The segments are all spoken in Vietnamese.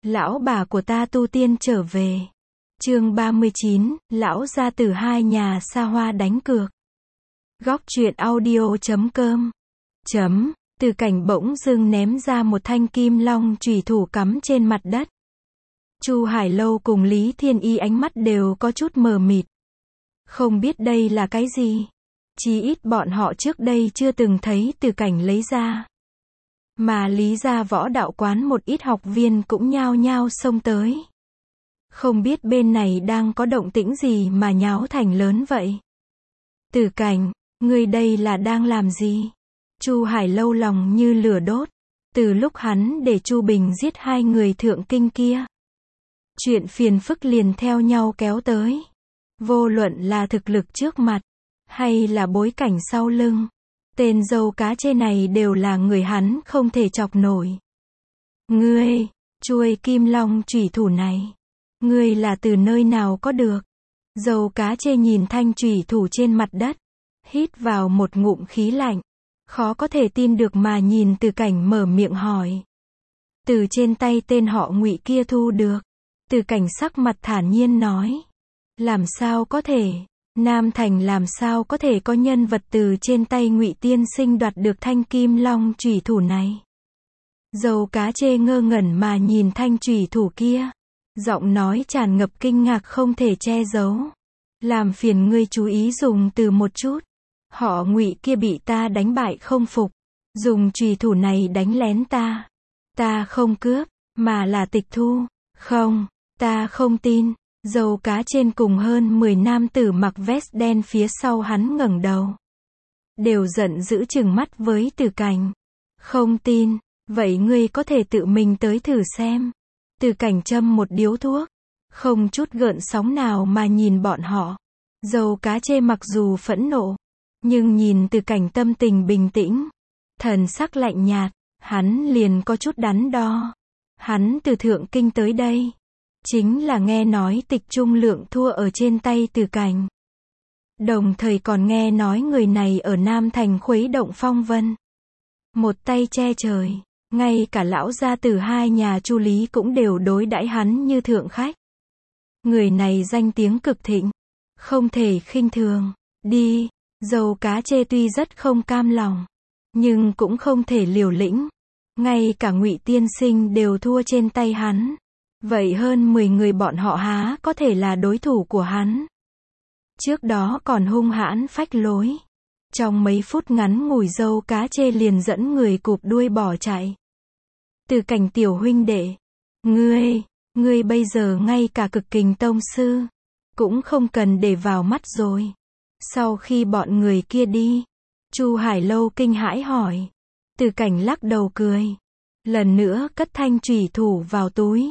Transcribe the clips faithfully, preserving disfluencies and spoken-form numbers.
Lão bà của ta tu tiên trở về. Chương ba mươi chín, lão gia tử hai nhà xa hoa đánh cược. Góc truyện audio chấm com. Chấm, Từ Cảnh bỗng dưng ném ra một thanh kim long chủy thủ cắm trên mặt đất. Chu Hải Lâu cùng Lý Thiên Y ánh mắt đều có chút mờ mịt. Không biết đây là cái gì. Chí ít bọn họ trước đây chưa từng thấy Từ Cảnh lấy ra. Mà Lý gia võ đạo quán một ít học viên cũng nhao nhao xông tới. Không biết bên này đang có động tĩnh gì mà nháo thành lớn vậy. Từ Cảnh, ngươi đây là đang làm gì? Chu Hải Lâu lòng như lửa đốt. Từ lúc hắn để Chu Bình giết hai người thượng kinh kia, chuyện phiền phức liền theo nhau kéo tới. Vô luận là thực lực trước mặt, hay là bối cảnh sau lưng, tên dâu cá chê này đều là người hắn không thể chọc nổi. Ngươi, chuôi kim long chủy thủ này, ngươi là từ nơi nào có được? Dâu cá chê nhìn thanh chủy thủ trên mặt đất, hít vào một ngụm khí lạnh, khó có thể tin được mà nhìn Từ Cảnh mở miệng hỏi. Từ trên tay tên họ Ngụy kia thu được. Từ Cảnh sắc mặt thản nhiên nói. Làm sao có thể? Nam Thành làm sao có thể có nhân vật từ trên tay Ngụy tiên sinh đoạt được thanh kim long chủy thủ này? Dâu cá chê ngơ ngẩn mà nhìn thanh chủy thủ kia, giọng nói tràn ngập kinh ngạc không thể che giấu. Làm phiền ngươi chú ý dùng từ một chút. Họ Ngụy kia bị ta đánh bại không phục, dùng chùy thủ này đánh lén ta. Ta không cướp, mà là tịch thu. Không, ta không tin. Dâu cá trên cùng hơn mười nam tử mặc vest đen phía sau hắn ngẩng đầu, đều giận dữ trừng mắt với Từ Cảnh. Không tin, vậy ngươi có thể tự mình tới thử xem. Từ Cảnh châm một điếu thuốc, không chút gợn sóng nào mà nhìn bọn họ. Dâu cá chê mặc dù phẫn nộ, nhưng nhìn Từ Cảnh tâm tình bình tĩnh, thần sắc lạnh nhạt, hắn liền có chút đắn đo. Hắn từ Thượng Kinh tới đây, chính là nghe nói Tịch Trung Lượng thua ở trên tay Từ Cảnh. Đồng thời còn nghe nói người này ở Nam Thành khuấy động phong vân. Một tay che trời, ngay cả lão gia tử hai nhà Chu Lý cũng đều đối đãi hắn như thượng khách. Người này danh tiếng cực thịnh, không thể khinh thường. Đi. Dâu cá chê tuy rất không cam lòng, nhưng cũng không thể liều lĩnh. Ngay cả Ngụy tiên sinh đều thua trên tay hắn, vậy hơn mười người bọn họ há có thể là đối thủ của hắn. Trước đó còn hung hãn phách lối, trong mấy phút ngắn ngủi dâu cá chê liền dẫn người cụp đuôi bỏ chạy. Từ Cảnh tiểu huynh đệ, ngươi, ngươi bây giờ ngay cả cực kình tông sư cũng không cần để vào mắt rồi. Sau khi bọn người kia đi, Chu Hải Lâu kinh hãi hỏi. Từ Cảnh lắc đầu cười, lần nữa cất thanh chủy thủ vào túi,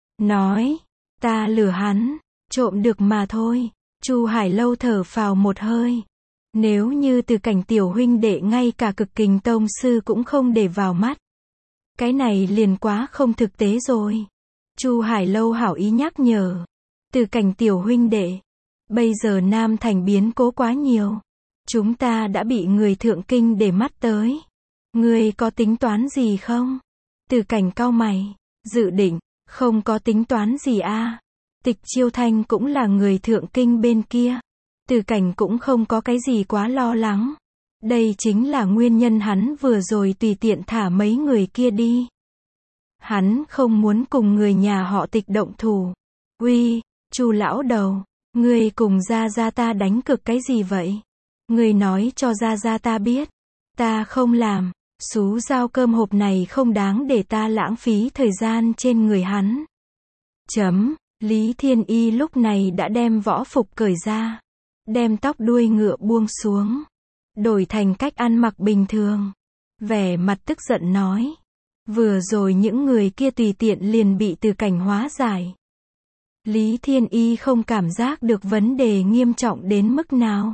nói, ta lừa hắn, trộm được mà thôi. Chu Hải Lâu thở phào một hơi. Nếu như Từ Cảnh tiểu huynh đệ ngay cả cực kình tông sư cũng không để vào mắt, cái này liền quá không thực tế rồi. Chu Hải Lâu hảo ý nhắc nhở. Từ Cảnh tiểu huynh đệ, bây giờ Nam Thành biến cố quá nhiều, chúng ta đã bị người Thượng Kinh để mắt tới. Ngươi có tính toán gì không? Từ Cảnh cau mày, dự định, không có tính toán gì a. À. Tịch Chiêu Thanh cũng là người Thượng Kinh bên kia. Từ Cảnh cũng không có cái gì quá lo lắng. Đây chính là nguyên nhân hắn vừa rồi tùy tiện thả mấy người kia đi. Hắn không muốn cùng người nhà họ Tịch động thủ. Uy, Chu lão đầu, ngươi cùng gia gia ta đánh cược cái gì vậy? Ngươi nói cho gia gia ta biết. Ta không làm. Xú giao cơm hộp này không đáng để ta lãng phí thời gian trên người hắn. Chấm, Lý Thiên Y lúc này đã đem võ phục cởi ra, đem tóc đuôi ngựa buông xuống, đổi thành cách ăn mặc bình thường. Vẻ mặt tức giận nói. Vừa rồi những người kia tùy tiện liền bị Từ Cảnh hóa giải. Lý Thiên Y không cảm giác được vấn đề nghiêm trọng đến mức nào.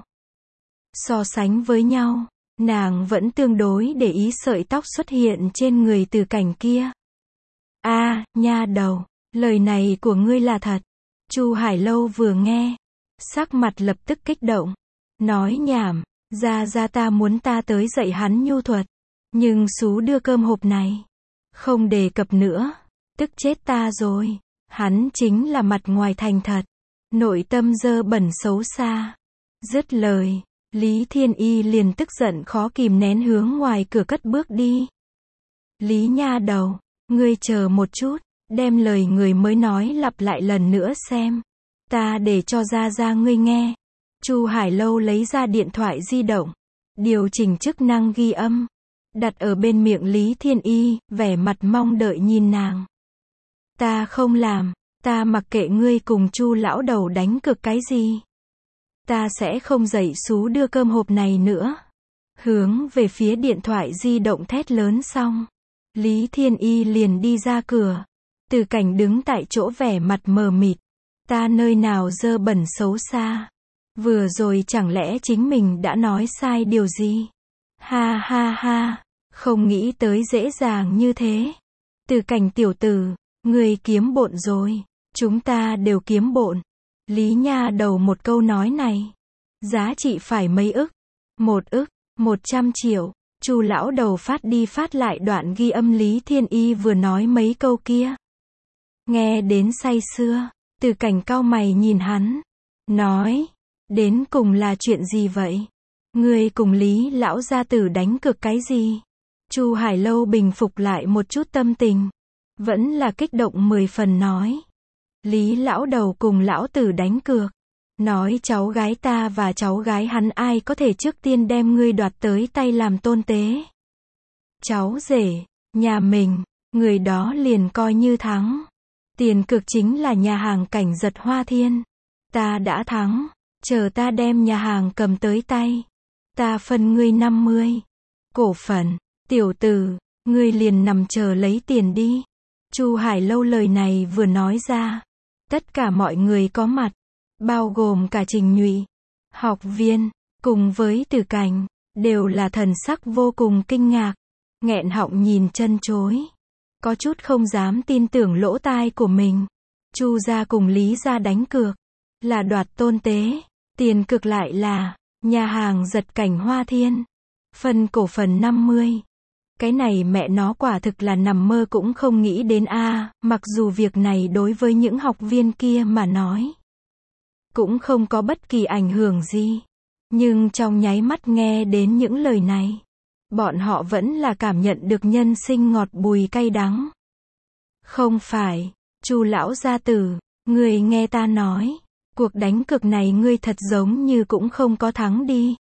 So sánh với nhau, nàng vẫn tương đối để ý sợi tóc xuất hiện trên người Từ Cảnh kia. A, à, nha đầu, lời này của ngươi là thật. Chu Hải Lâu vừa nghe, sắc mặt lập tức kích động, nói nhảm, gia gia ta muốn ta tới dạy hắn nhu thuật, nhưng xú đưa cơm hộp này, không đề cập nữa. Tức chết ta rồi. Hắn chính là mặt ngoài thành thật, nội tâm dơ bẩn xấu xa. Dứt lời, Lý Thiên Y liền tức giận khó kìm nén hướng ngoài cửa cất bước đi. Lý nha đầu, ngươi chờ một chút, đem lời người mới nói lặp lại lần nữa xem. Ta để cho ra ra ngươi nghe. Chu Hải Lâu lấy ra điện thoại di động, điều chỉnh chức năng ghi âm, đặt ở bên miệng Lý Thiên Y, vẻ mặt mong đợi nhìn nàng. Ta không làm, ta mặc kệ ngươi cùng Chu lão đầu đánh cược cái gì. Ta sẽ không dậy xú đưa cơm hộp này nữa. Hướng về phía điện thoại di động thét lớn xong, Lý Thiên Y liền đi ra cửa. Từ Cảnh đứng tại chỗ vẻ mặt mờ mịt. Ta nơi nào dơ bẩn xấu xa. Vừa rồi chẳng lẽ chính mình đã nói sai điều gì? Ha ha ha, không nghĩ tới dễ dàng như thế. Từ Cảnh tiểu tử, người kiếm bộn rồi. Chúng ta đều kiếm bộn. Lý nha đầu một câu nói này, giá trị phải mấy ức? Một ức, một trăm triệu. Chu lão đầu phát đi phát lại đoạn ghi âm Lý Thiên Y vừa nói mấy câu kia. Nghe đến say sưa, Từ Cảnh cau mày nhìn hắn, nói, đến cùng là chuyện gì vậy? Ngươi cùng Lý lão gia tử đánh cược cái gì? Chu Hải Lâu bình phục lại một chút tâm tình, vẫn là kích động mười phần nói. Lý lão đầu cùng lão tử đánh cược, nói cháu gái ta và cháu gái hắn ai có thể trước tiên đem ngươi đoạt tới tay làm tôn tế. Cháu rể, nhà mình, người đó liền coi như thắng. Tiền cược chính là nhà hàng Cảnh Giật Hoa Thiên. Ta đã thắng, chờ ta đem nhà hàng cầm tới tay. Ta phân ngươi năm mươi. Cổ phần, tiểu tử, ngươi liền nằm chờ lấy tiền đi. Chu Hải Lâu lời này vừa nói ra, tất cả mọi người có mặt, bao gồm cả Trình Nhụy, học viên, cùng với Từ Cảnh, đều là thần sắc vô cùng kinh ngạc, nghẹn họng nhìn chân chối, có chút không dám tin tưởng lỗ tai của mình. Chu gia cùng Lý gia đánh cược, là đoạt tôn tế, tiền cược lại là nhà hàng Giật Cảnh Hoa Thiên, phần cổ phần năm mươi. Cái này mẹ nó quả thực là nằm mơ cũng không nghĩ đến a, à, mặc dù việc này đối với những học viên kia mà nói cũng không có bất kỳ ảnh hưởng gì, nhưng trong nháy mắt nghe đến những lời này, bọn họ vẫn là cảm nhận được nhân sinh ngọt bùi cay đắng. Không phải, Chu lão gia tử, ngươi nghe ta nói, cuộc đánh cược này ngươi thật giống như cũng không có thắng đi.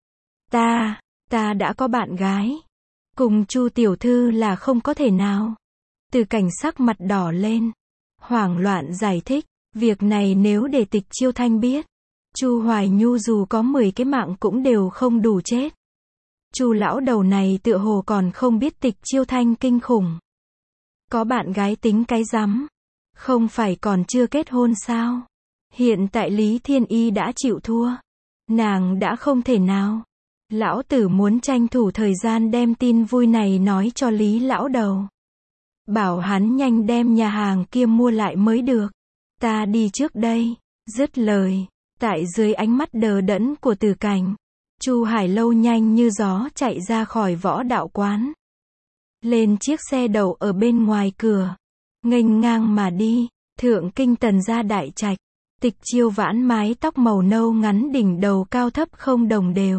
Ta, ta đã có bạn gái. Cùng Chu tiểu thư là không có thể nào. Từ Cảnh sắc mặt đỏ lên, hoảng loạn giải thích, việc này nếu để Tịch Chiêu Thanh biết, Chu Hoài Nhu dù có mười cái mạng cũng đều không đủ chết. Chu lão đầu này tựa hồ còn không biết Tịch Chiêu Thanh kinh khủng. Có bạn gái tính cái rắm, không phải còn chưa kết hôn sao? Hiện tại Lý Thiên Y đã chịu thua, nàng đã không thể nào. Lão tử muốn tranh thủ thời gian đem tin vui này nói cho Lý lão đầu, bảo hắn nhanh đem nhà hàng kia mua lại mới được. Ta đi trước đây. Dứt lời, tại dưới ánh mắt đờ đẫn của Từ Cảnh, Chu Hải Lâu nhanh như gió chạy ra khỏi võ đạo quán, lên chiếc xe đậu ở bên ngoài cửa, nghênh ngang mà đi. Thượng kinh Tần gia đại trạch, Tịch Chiêu Vãn mái tóc màu nâu ngắn, đỉnh đầu cao thấp không đồng đều,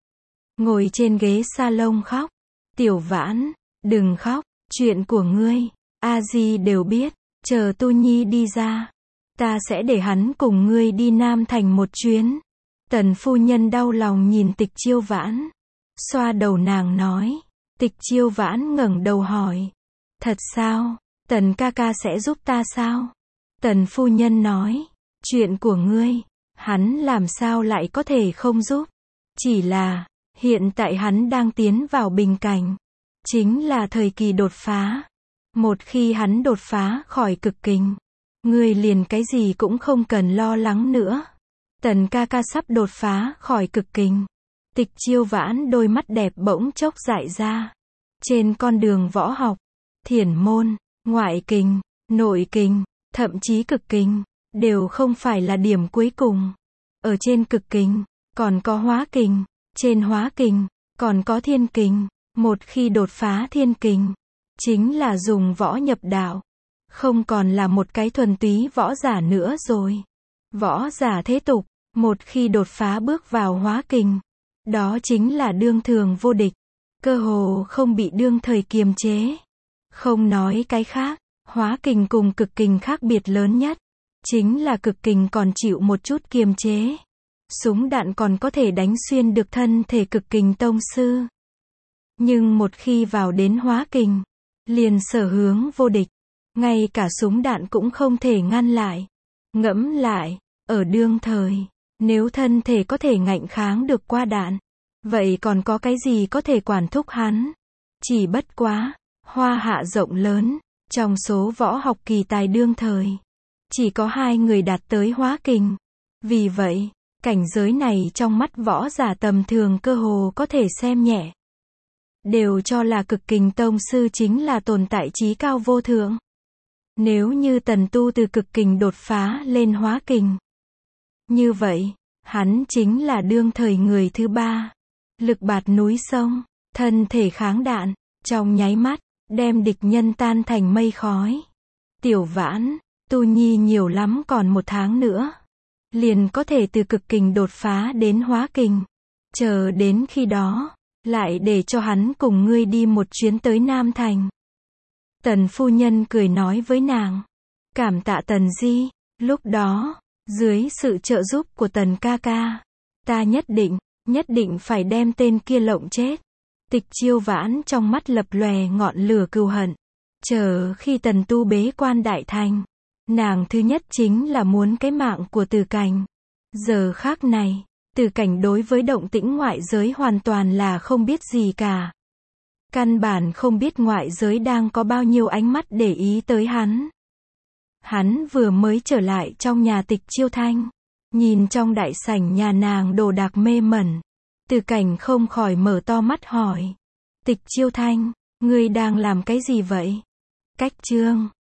ngồi trên ghế salon khóc. Tiểu Vãn, đừng khóc, chuyện của ngươi, a di đều biết, chờ Tu Nhi đi ra, ta sẽ để hắn cùng ngươi đi Nam Thành một chuyến. Tần phu nhân đau lòng nhìn Tịch Chiêu Vãn, xoa đầu nàng nói. Tịch Chiêu Vãn ngẩng đầu hỏi, thật sao, Tần ca ca sẽ giúp ta sao? Tần phu nhân nói, chuyện của ngươi, hắn làm sao lại có thể không giúp, chỉ là hiện tại hắn đang tiến vào bình cảnh, chính là thời kỳ đột phá. Một khi hắn đột phá khỏi cực kình, ngươi liền cái gì cũng không cần lo lắng nữa. Tần ca ca sắp đột phá khỏi cực kình. Tịch Chiêu Vãn đôi mắt đẹp bỗng chốc dại ra. Trên con đường võ học, thiền môn, ngoại kình, nội kình, thậm chí cực kình, đều không phải là điểm cuối cùng. Ở trên cực kình, còn có hóa kình. Trên hóa kình, còn có thiên kình. Một khi đột phá thiên kình, chính là dùng võ nhập đạo. Không còn là một cái thuần túy võ giả nữa rồi. Võ giả thế tục, một khi đột phá bước vào hóa kình, đó chính là đương thường vô địch, cơ hồ không bị đương thời kiềm chế. Không nói cái khác, hóa kình cùng cực kình khác biệt lớn nhất, chính là cực kình còn chịu một chút kiềm chế. Súng đạn còn có thể đánh xuyên được thân thể cực kình tông sư. Nhưng một khi vào đến hóa kình, liền sở hướng vô địch, ngay cả súng đạn cũng không thể ngăn lại. Ngẫm lại, ở đương thời, nếu thân thể có thể ngạnh kháng được qua đạn, vậy còn có cái gì có thể quản thúc hắn? Chỉ bất quá, hoa hạ rộng lớn, trong số võ học kỳ tài đương thời, chỉ có hai người đạt tới hóa kình. Vì vậy, cảnh giới này trong mắt võ giả tầm thường cơ hồ có thể xem nhẹ. Đều cho là cực kình tông sư chính là tồn tại chí cao vô thượng. Nếu như Tần Tu từ cực kình đột phá lên hóa kình, như vậy, hắn chính là đương thời người thứ ba. Lực bạt núi sông, thân thể kháng đạn, trong nháy mắt, đem địch nhân tan thành mây khói. Tiểu Vãn, Tu Nhi nhiều lắm còn một tháng nữa, liền có thể từ cực kình đột phá đến hóa kình. Chờ đến khi đó, lại để cho hắn cùng ngươi đi một chuyến tới Nam Thành. Tần phu nhân cười nói với nàng. Cảm tạ Tần Di, lúc đó, dưới sự trợ giúp của Tần ca ca, ta nhất định, nhất định phải đem tên kia lộng chết. Tịch Chiêu Vãn trong mắt lập lòe ngọn lửa cừu hận. Chờ khi Tần Tu bế quan đại thành, nàng thứ nhất chính là muốn cái mạng của Từ Cảnh. Giờ khác này, Từ Cảnh đối với động tĩnh ngoại giới hoàn toàn là không biết gì cả. Căn bản không biết ngoại giới đang có bao nhiêu ánh mắt để ý tới hắn. Hắn vừa mới trở lại trong nhà Tịch Chiêu Thanh, nhìn trong đại sảnh nhà nàng đồ đạc mê mẩn. Từ Cảnh không khỏi mở to mắt hỏi. Tịch Chiêu Thanh, ngươi đang làm cái gì vậy? Cách chương